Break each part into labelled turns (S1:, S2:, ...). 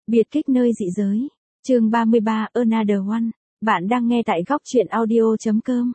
S1: Biệt kích nơi dị giới. Chương 33 Another One. Bạn đang nghe tại góc truyện audio.com.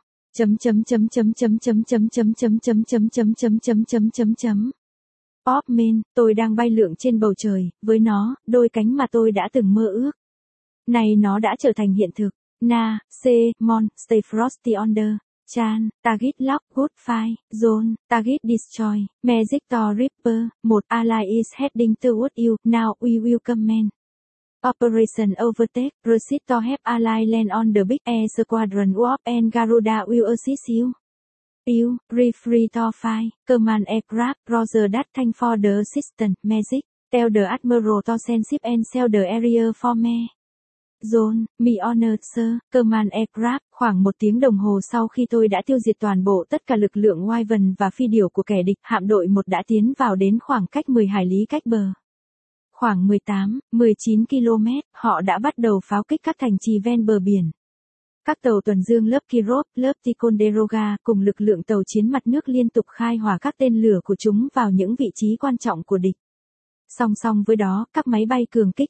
S1: Popman, tôi đang bay lượn trên bầu trời, với nó, đôi cánh mà tôi đã từng mơ ước. Này nó đã trở thành hiện thực. Na, C, Mon, Stay Frosty Under, Chan, Target Lock, Good Fight, Zone, Target Destroy, Magic Door Ripper, một ally is heading toward you, now we will command. Operation Overtake, Resistor have ally land on the big air squadron warp and Garuda will assist you. You, free to fight, command aircraft, Roger that thank for the assistance, Magic, tell the Admiral to send ship and sell the area for me. Zone, me honored sir, command aircraft, khoảng 1 tiếng đồng hồ sau khi tôi đã tiêu diệt toàn bộ tất cả lực lượng Wyvern và phi điểu của kẻ địch, hạm đội 1 đã tiến vào đến khoảng cách 10 hải lý cách bờ. Khoảng 18-19 km, họ đã bắt đầu pháo kích các thành trì ven bờ biển. Các tàu tuần dương lớp Kirov, lớp Ticonderoga cùng lực lượng tàu chiến mặt nước liên tục khai hỏa các tên lửa của chúng vào những vị trí quan trọng của địch. Song song với đó, các máy bay cường kích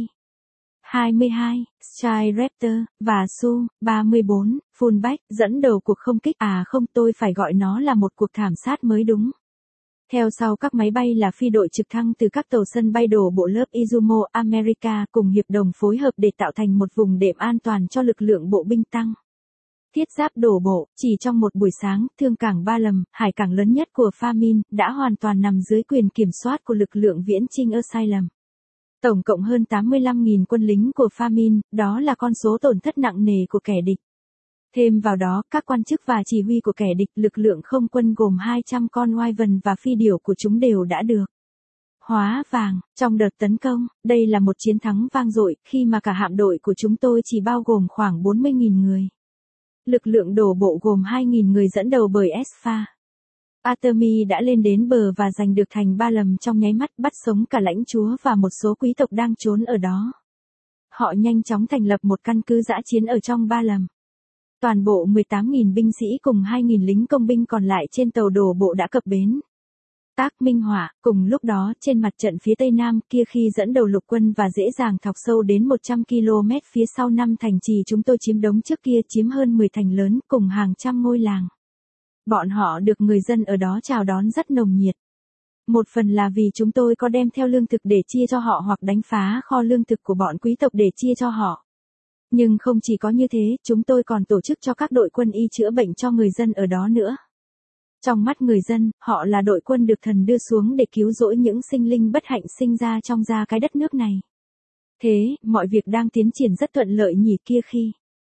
S1: FB-22, Sky Raptor, và Su-34, Fullback, dẫn đầu cuộc không kích. Tôi phải gọi nó là một cuộc thảm sát mới đúng. Theo sau các máy bay là phi đội trực thăng từ các tàu sân bay đổ bộ lớp Izumo America cùng hiệp đồng phối hợp để tạo thành một vùng đệm an toàn cho lực lượng bộ binh tăng. Thiết giáp đổ bộ, chỉ trong một buổi sáng, thương cảng Ba Lầm, hải cảng lớn nhất của Famine, đã hoàn toàn nằm dưới quyền kiểm soát của lực lượng viễn chinh Asylum. Tổng cộng hơn 85.000 quân lính của Famine, đó là con số tổn thất nặng nề của kẻ địch. Thêm vào đó, các quan chức và chỉ huy của kẻ địch, lực lượng không quân gồm 200 con Wyvern và phi điểu của chúng đều đã được hóa vàng. Trong đợt tấn công, đây là một chiến thắng vang dội, khi mà cả hạm đội của chúng tôi chỉ bao gồm khoảng 40.000 người. Lực lượng đổ bộ gồm 2.000 người dẫn đầu bởi Esfa. Artemy đã lên đến bờ và giành được thành Ba Lầm trong nháy mắt, bắt sống cả lãnh chúa và một số quý tộc đang trốn ở đó. Họ nhanh chóng thành lập một căn cứ dã chiến ở trong Ba Lầm. Toàn bộ 18.000 binh sĩ cùng 2.000 lính công binh còn lại trên tàu đổ bộ đã cập bến. Tác minh họa, cùng lúc đó trên mặt trận phía tây nam kia khi dẫn đầu lục quân và dễ dàng thọc sâu đến 100 km phía sau 5 thành trì chúng tôi chiếm đóng trước kia, chiếm hơn 10 thành lớn cùng hàng trăm ngôi làng. Bọn họ được người dân ở đó chào đón rất nồng nhiệt. Một phần là vì chúng tôi có đem theo lương thực để chia cho họ hoặc đánh phá kho lương thực của bọn quý tộc để chia cho họ. Nhưng không chỉ có như thế, chúng tôi còn tổ chức cho các đội quân y chữa bệnh cho người dân ở đó nữa. Trong mắt người dân, họ là đội quân được thần đưa xuống để cứu rỗi những sinh linh bất hạnh sinh ra trong cái đất nước này. Thế, mọi việc đang tiến triển rất thuận lợi nhỉ kia khi.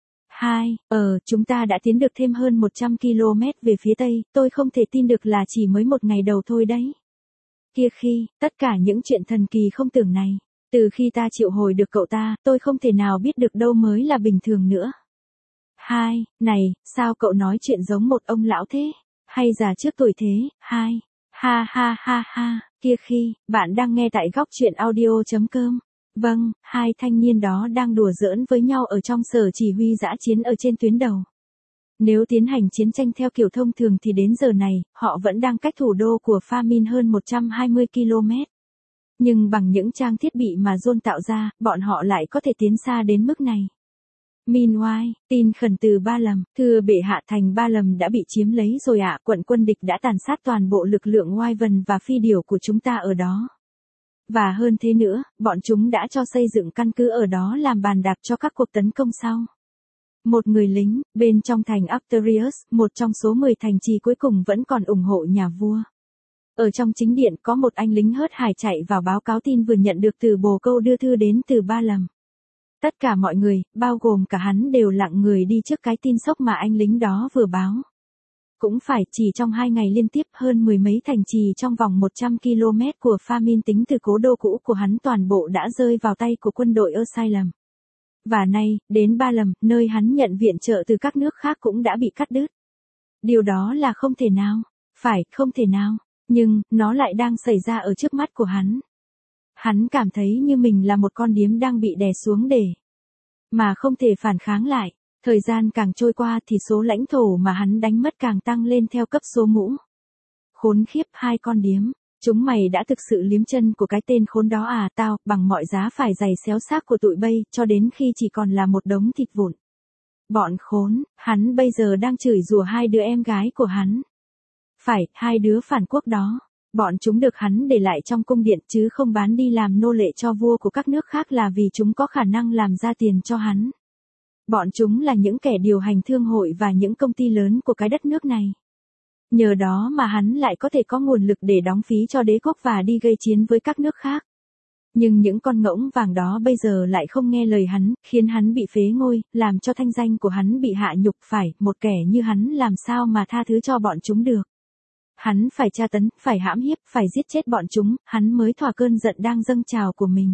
S1: Chúng ta đã tiến được thêm hơn 100 km về phía tây, tôi không thể tin được là chỉ mới một ngày đầu thôi đấy. Kia khi, tất cả những chuyện thần kỳ không tưởng này. Từ khi ta triệu hồi được cậu ta, tôi không thể nào biết được đâu mới là bình thường nữa. Này, sao cậu nói chuyện giống một ông lão thế? Hay già trước tuổi thế? Kia khi, bạn đang nghe tại góc truyện audio.com. Vâng, hai thanh niên đó đang đùa giỡn với nhau ở trong sở chỉ huy dã chiến ở trên tuyến đầu. Nếu tiến hành chiến tranh theo kiểu thông thường thì đến giờ này, họ vẫn đang cách thủ đô của Famine hơn 120 km. Nhưng bằng những trang thiết bị mà John tạo ra, bọn họ lại có thể tiến xa đến mức này. Meanwhile, tin khẩn từ Ba Lầm, thưa bệ hạ, thành Ba Lầm đã bị chiếm lấy rồi ạ. Quận quân địch đã tàn sát toàn bộ lực lượng Wyvern và phi điểu của chúng ta ở đó. Và hơn thế nữa, bọn chúng đã cho xây dựng căn cứ ở đó làm bàn đạp cho các cuộc tấn công sau. Một người lính, bên trong thành Apterius, một trong số 10 thành trì cuối cùng vẫn còn ủng hộ nhà vua. Ở trong chính điện có một anh lính hớt hải chạy vào báo cáo tin vừa nhận được từ bồ câu đưa thư đến từ Ba Lầm. Tất cả mọi người, bao gồm cả hắn đều lặng người đi trước cái tin sốc mà anh lính đó vừa báo. Cũng phải chỉ trong 2 ngày liên tiếp hơn 10 mấy thành trì trong vòng 100 km của Famine tính từ cố đô cũ của hắn toàn bộ đã rơi vào tay của quân đội Asylum. Và nay, đến Ba Lầm, nơi hắn nhận viện trợ từ các nước khác cũng đã bị cắt đứt. Điều đó là không thể nào. Phải, không thể nào. Nhưng, nó lại đang xảy ra ở trước mắt của hắn. Hắn cảm thấy như mình là một con điếm đang bị đè xuống mà không thể phản kháng lại. Thời gian càng trôi qua thì số lãnh thổ mà hắn đánh mất càng tăng lên theo cấp số mũ. Khốn khiếp, 2 con điếm. Chúng mày đã thực sự liếm chân của cái tên khốn đó à, tao, bằng mọi giá phải giày xéo xác của tụi bay, cho đến khi chỉ còn là một đống thịt vụn. Bọn khốn, hắn bây giờ đang chửi rủa hai đứa em gái của hắn. Phải, hai đứa phản quốc đó. Bọn chúng được hắn để lại trong cung điện chứ không bán đi làm nô lệ cho vua của các nước khác là vì chúng có khả năng làm ra tiền cho hắn. Bọn chúng là những kẻ điều hành thương hội và những công ty lớn của cái đất nước này. Nhờ đó mà hắn lại có thể có nguồn lực để đóng phí cho đế quốc và đi gây chiến với các nước khác. Nhưng những con ngỗng vàng đó bây giờ lại không nghe lời hắn, khiến hắn bị phế ngôi, làm cho thanh danh của hắn bị hạ nhục. Phải, một kẻ như hắn làm sao mà tha thứ cho bọn chúng được. Hắn phải tra tấn, phải hãm hiếp, phải giết chết bọn chúng, hắn mới thỏa cơn giận đang dâng trào của mình.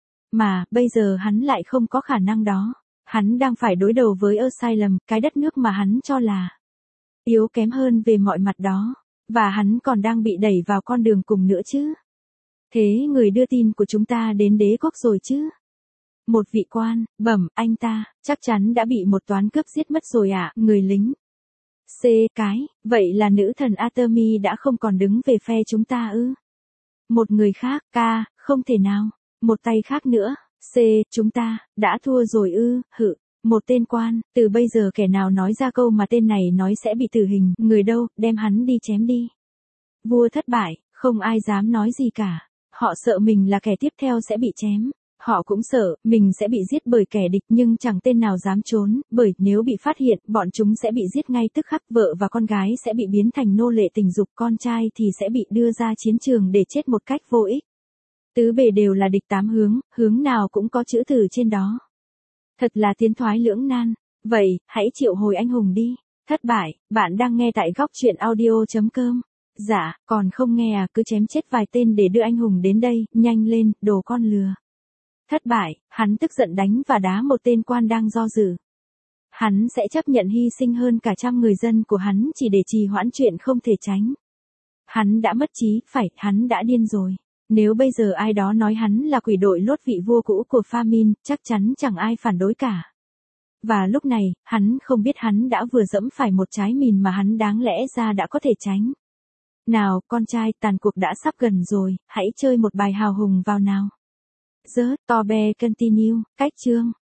S1: Mà, bây giờ hắn lại không có khả năng đó. Hắn đang phải đối đầu với Asylum, cái đất nước mà hắn cho là yếu kém hơn về mọi mặt đó. Và hắn còn đang bị đẩy vào con đường cùng nữa chứ. Thế người đưa tin của chúng ta đến đế quốc rồi chứ? Một vị quan, bẩm, anh ta, chắc chắn đã bị một toán cướp giết mất rồi ạ, người lính. C. Vậy là nữ thần Artemis đã không còn đứng về phe chúng ta ư? Một người khác, không thể nào. Một tay khác nữa, C. Chúng ta, đã thua rồi ư, Một tên quan, từ bây giờ kẻ nào nói ra câu mà tên này nói sẽ bị tử hình, người đâu, đem hắn đi chém đi. Vua thất bại, không ai dám nói gì cả. Họ sợ mình là kẻ tiếp theo sẽ bị chém. Họ cũng sợ, mình sẽ bị giết bởi kẻ địch nhưng chẳng tên nào dám trốn, bởi nếu bị phát hiện, bọn chúng sẽ bị giết ngay tức khắc, vợ và con gái sẽ bị biến thành nô lệ tình dục, con trai thì sẽ bị đưa ra chiến trường để chết một cách vô ích. Tứ bề đều là địch tám hướng, hướng nào cũng có chữ tử trên đó. Thật là tiến thoái lưỡng nan. Vậy, hãy triệu hồi anh hùng đi. Thất bại, bạn đang nghe tại góc truyện audio.com. Dạ, còn không nghe à, cứ chém chết vài tên để đưa anh hùng đến đây, nhanh lên, đồ con lừa. Thất bại, hắn tức giận đánh và đá một tên quan đang do dự. Hắn sẽ chấp nhận hy sinh hơn cả trăm người dân của hắn chỉ để trì hoãn chuyện không thể tránh. Hắn đã mất trí, phải, hắn đã điên rồi. Nếu bây giờ ai đó nói hắn là quỷ đội lốt vị vua cũ của Famine, chắc chắn chẳng ai phản đối cả. Và lúc này, hắn không biết hắn đã vừa dẫm phải một trái mìn mà hắn đáng lẽ ra đã có thể tránh. Nào, con trai, tàn cuộc đã sắp gần rồi, hãy chơi một bài hào hùng vào nào. The Tobe Continue, cách chương.